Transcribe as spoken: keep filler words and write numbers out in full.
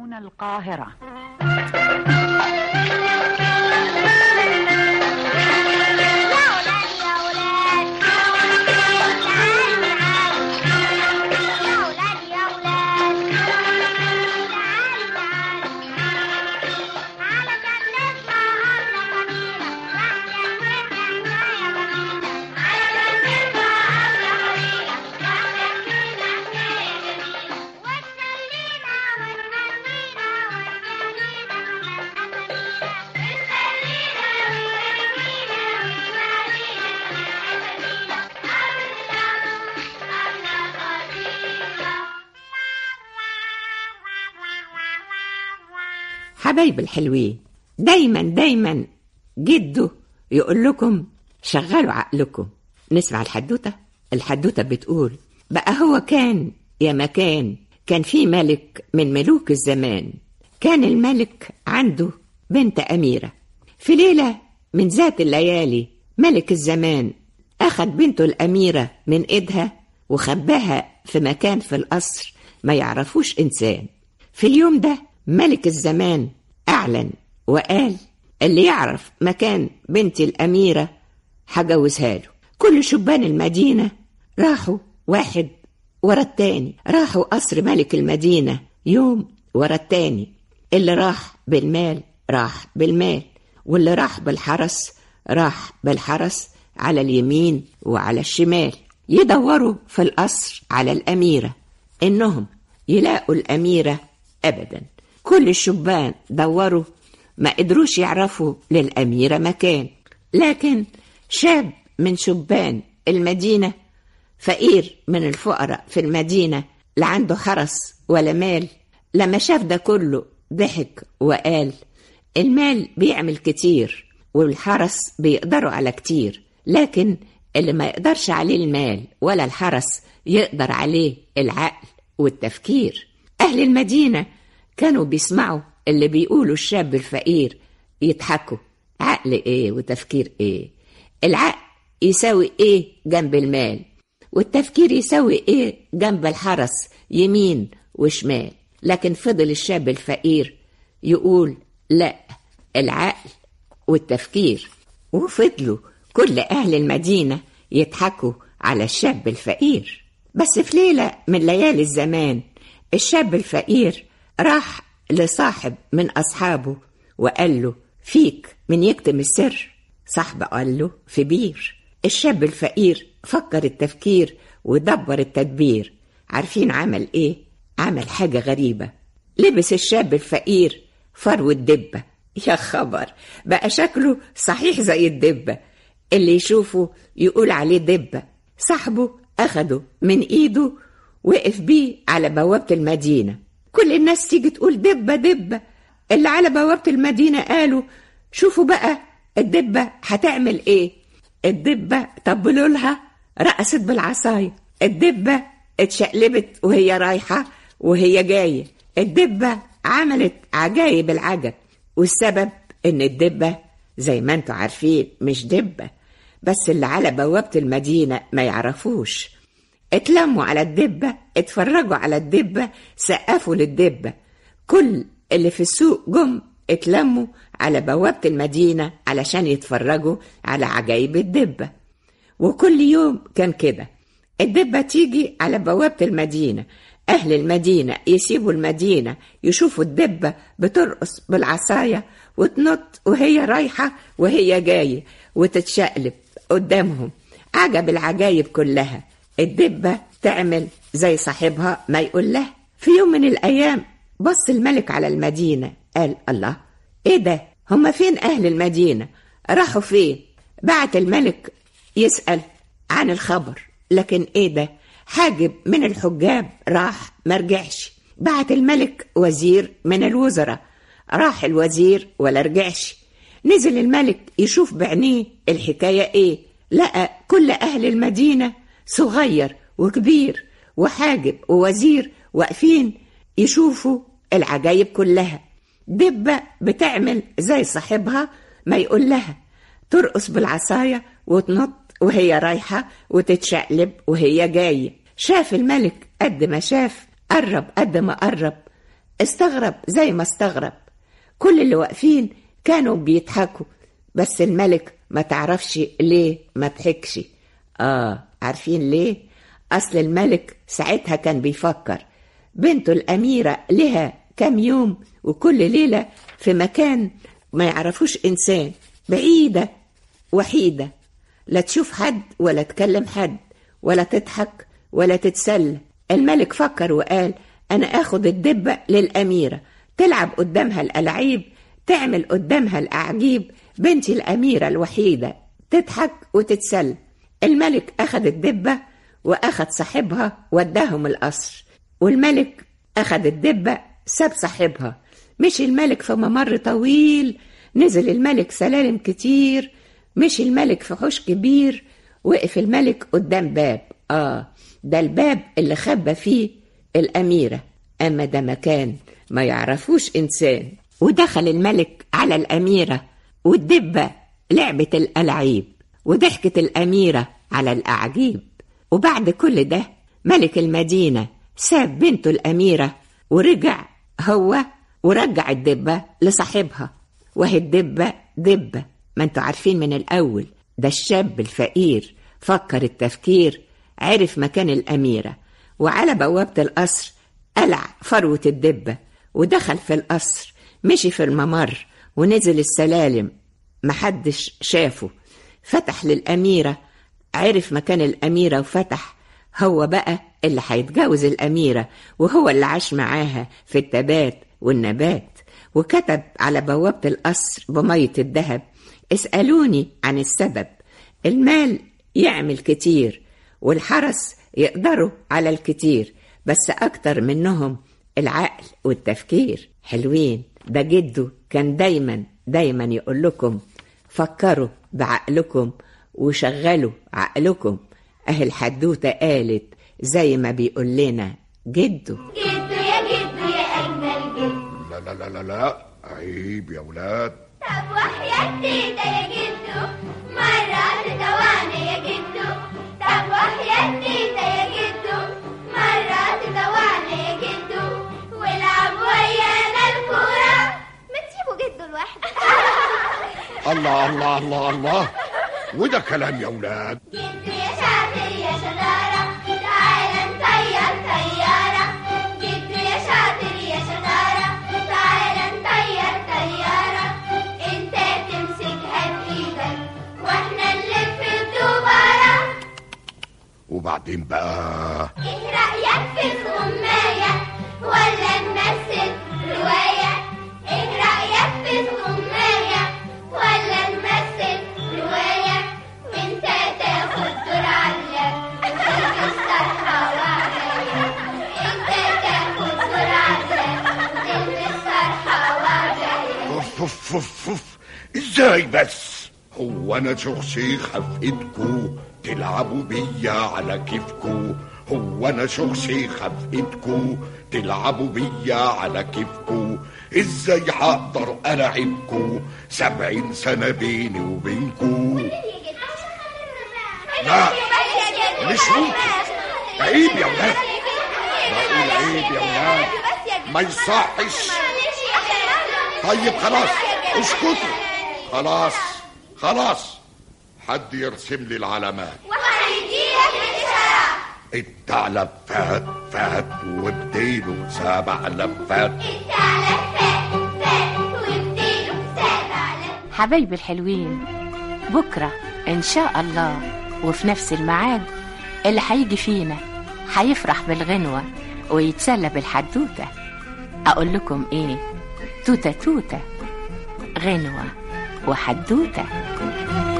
هنا القاهرة. حبايب الحلوين، دايما دايما جده يقول لكم شغلوا عقلكم. نسمع الحدوتة. الحدوتة بتقول بقى هو كان يا مكان كان في ملك من ملوك الزمان. كان الملك عنده بنت أميرة. في ليلة من ذات الليالي ملك الزمان أخذ بنته الأميرة من إيدها وخباها في مكان في القصر ما يعرفوش إنسان. في اليوم ده ملك الزمان أعلن وقال اللي يعرف مكان بنت الأميرة هجوزها له. كل شبان المدينة راحوا واحد ورا التاني، راحوا قصر ملك المدينة يوم ورا التاني. اللي راح بالمال راح بالمال، واللي راح بالحرس راح بالحرس على اليمين وعلى الشمال، يدوروا في القصر على الأميرة إنهم يلاقوا الأميرة. أبدا كل الشبان دوروا ما قدروش يعرفوا للأميرة مكان. لكن شاب من شبان المدينة، فقير من الفقراء في المدينة، لا عنده حرس ولا مال، لما شاف ده كله ضحك وقال المال بيعمل كتير والحرس بيقدروا على كتير، لكن اللي ما يقدرش عليه المال ولا الحرس يقدر عليه العقل والتفكير. أهل المدينة كانوا بيسمعوا اللي بيقولوا الشاب الفقير يضحكوا. عقل ايه وتفكير ايه؟ العقل يساوي ايه جنب المال، والتفكير يساوي ايه جنب الحرس يمين وشمال. لكن فضل الشاب الفقير يقول لا، العقل والتفكير. وفضلوا كل أهل المدينة يضحكوا على الشاب الفقير. بس في ليلة من ليالي الزمان الشاب الفقير راح لصاحب من أصحابه وقال له فيك من يكتم السر؟ صاحبه قال له في بير. الشاب الفقير فكر التفكير ودبر التدبير. عارفين عمل ايه؟ عمل حاجة غريبة. لبس الشاب الفقير فرو الدبة. يا خبر، بقى شكله صحيح زي الدبة، اللي يشوفه يقول عليه دبة. صاحبه أخده من إيده وقف بيه على بوابة المدينة. كل الناس تيجي تقول دبة دبة. اللي على بوابة المدينة قالوا شوفوا بقى الدبة هتعمل ايه. الدبة طبلوا لها رقصت بالعصاية. الدبة اتشقلبت وهي رايحة وهي جاية. الدبة عملت عجايب العجب، والسبب ان الدبة زي ما انتوا عارفين مش دبة، بس اللي على بوابة المدينة ما يعرفوش. اتلموا على الدبة، اتفرجوا على الدبة، سقفوا للدبة. كل اللي في السوق جم اتلموا على بوابة المدينة علشان يتفرجوا على عجائب الدبة. وكل يوم كان كده، الدبة تيجي على بوابة المدينة، أهل المدينة يسيبوا المدينة يشوفوا الدبة بترقص بالعصاية وتنط وهي رايحة وهي جاية وتتشقلب قدامهم. عجب العجائب كلها. الدبة تعمل زي صاحبها ما يقول لها. في يوم من الأيام بص الملك على المدينة قال الله، ايه ده؟ هم فين أهل المدينة؟ راحوا فين؟ بعت الملك يسأل عن الخبر، لكن ايه ده؟ حاجب من الحجاب راح مرجعش. بعت الملك وزير من الوزراء، راح الوزير ولا رجعش. نزل الملك يشوف بعينيه الحكاية ايه، لقى كل أهل المدينة صغير وكبير وحاجب ووزير واقفين يشوفوا العجايب كلها. دبة بتعمل زي صاحبها ما يقول لها، ترقص بالعصاية وتنط وهي رايحة وتتشقلب وهي جاية. شاف الملك قد ما شاف، قرب قد ما قرب، استغرب زي ما استغرب. كل اللي واقفين كانوا بيضحكوا، بس الملك ما تعرفش ليه ما ضحكش. آه عارفين ليه؟ أصل الملك ساعتها كان بيفكر بنته الأميرة لها كام يوم، وكل ليلة في مكان ما يعرفوش إنسان، بعيدة وحيدة، لا تشوف حد ولا تكلم حد ولا تضحك ولا تتسلى. الملك فكر وقال أنا أخد الدبة للأميرة تلعب قدامها الألعاب، تعمل قدامها الأعجيب، بنتي الأميرة الوحيدة تضحك وتتسلى. الملك أخد الدبة وأخد صاحبها وداهم القصر، والملك أخد الدبة ساب صاحبها. مشي الملك في ممر طويل، نزل الملك سلالم كتير، مشي الملك في حوش كبير، وقف الملك قدام باب. آه ده الباب اللي خبى فيه الأميرة، أما ده مكان ما يعرفوش إنسان. ودخل الملك على الأميرة، والدبة لعبت الألعاب، وضحكت الأميرة على الأعجيب. وبعد كل ده ملك المدينة ساب بنته الأميرة ورجع هو ورجع الدبة لصاحبها. وهي الدبة دبة، ما انتوا عارفين من الأول ده الشاب الفقير فكر التفكير، عرف مكان الأميرة، وعلى بوابة القصر قلع فروة الدبة ودخل في القصر، مشي في الممر ونزل السلالم، محدش شافه. فتح للأميرة، عرف مكان الأميرة وفتح، هو بقى اللي هيتجوز الأميرة، وهو اللي عاش معاها في التبات والنبات. وكتب على بوابة القصر بمية الذهب اسألوني عن السبب، المال يعمل كتير والحرس يقدروا على الكتير، بس أكتر منهم العقل والتفكير. حلوين، ده جده كان دايما دايما يقول لكم فكروا بعقلكم وشغلوا عقلكم. أهل الحدوتة قالت زي ما بيقول لنا جده. جدو يا جدو يا أجمل جدو. لا لا لا لا لا عيب يا ولاد. طب وحياة تيتا يا جدو مرة تدواني يا جدو. طب وحياة تيتا يا جدو مرة تدواني يا جدو. والعب ويانا الكورة. ما تسيبوا جدو لوحده. الله الله الله الله، وده كلام يا ولاد. جدو يا شاطر يا شطارة تعالى نطير طيارة. جدو يا شاطر يا شطارة تعالى نطير طيارة. انت تمسكها بايدك واحنا نلف الدوبارة. وبعدين بقى ايه رأيك في الغماية ولا نمثل رواية؟ ايه رأيك في الغماية ولا نمثل رواية؟ وانت تاخد دور علك تلبس طرحة وعباية. انت تاخد دور علك تلبس طرحة وعباية. اوف اوف اوف اوف، ازاي بس؟ هو انا شخصيخة في ايدكو تلعبوا بيا على كيفكو؟ هو انا شخصيخة في ايدكو تلعبوا بيا على كيفكو؟ ازاي هقدر العبكو؟ سبعين سنة بيني وبينكو. لا مش ممكن، عيب يا ولاد، بقول عيب يا ولاد، ما يصحش. طيب خلاص اسكتوا، خلاص خلاص، حد يرسم لي العلامات. وهيديلك الإشارة. الثعلب فات فات وبديله سبع لفات. الثعلب فات فات وبديله سبع لفات. حبايبي الحلوين، بكرة إن شاء الله وفي نفس الميعاد اللي هيجي فينا هيفرح بالغنوة ويتسلى بالحدوتة. أقول لكم إيه؟ توتة توتة، غنوة وحدوتة.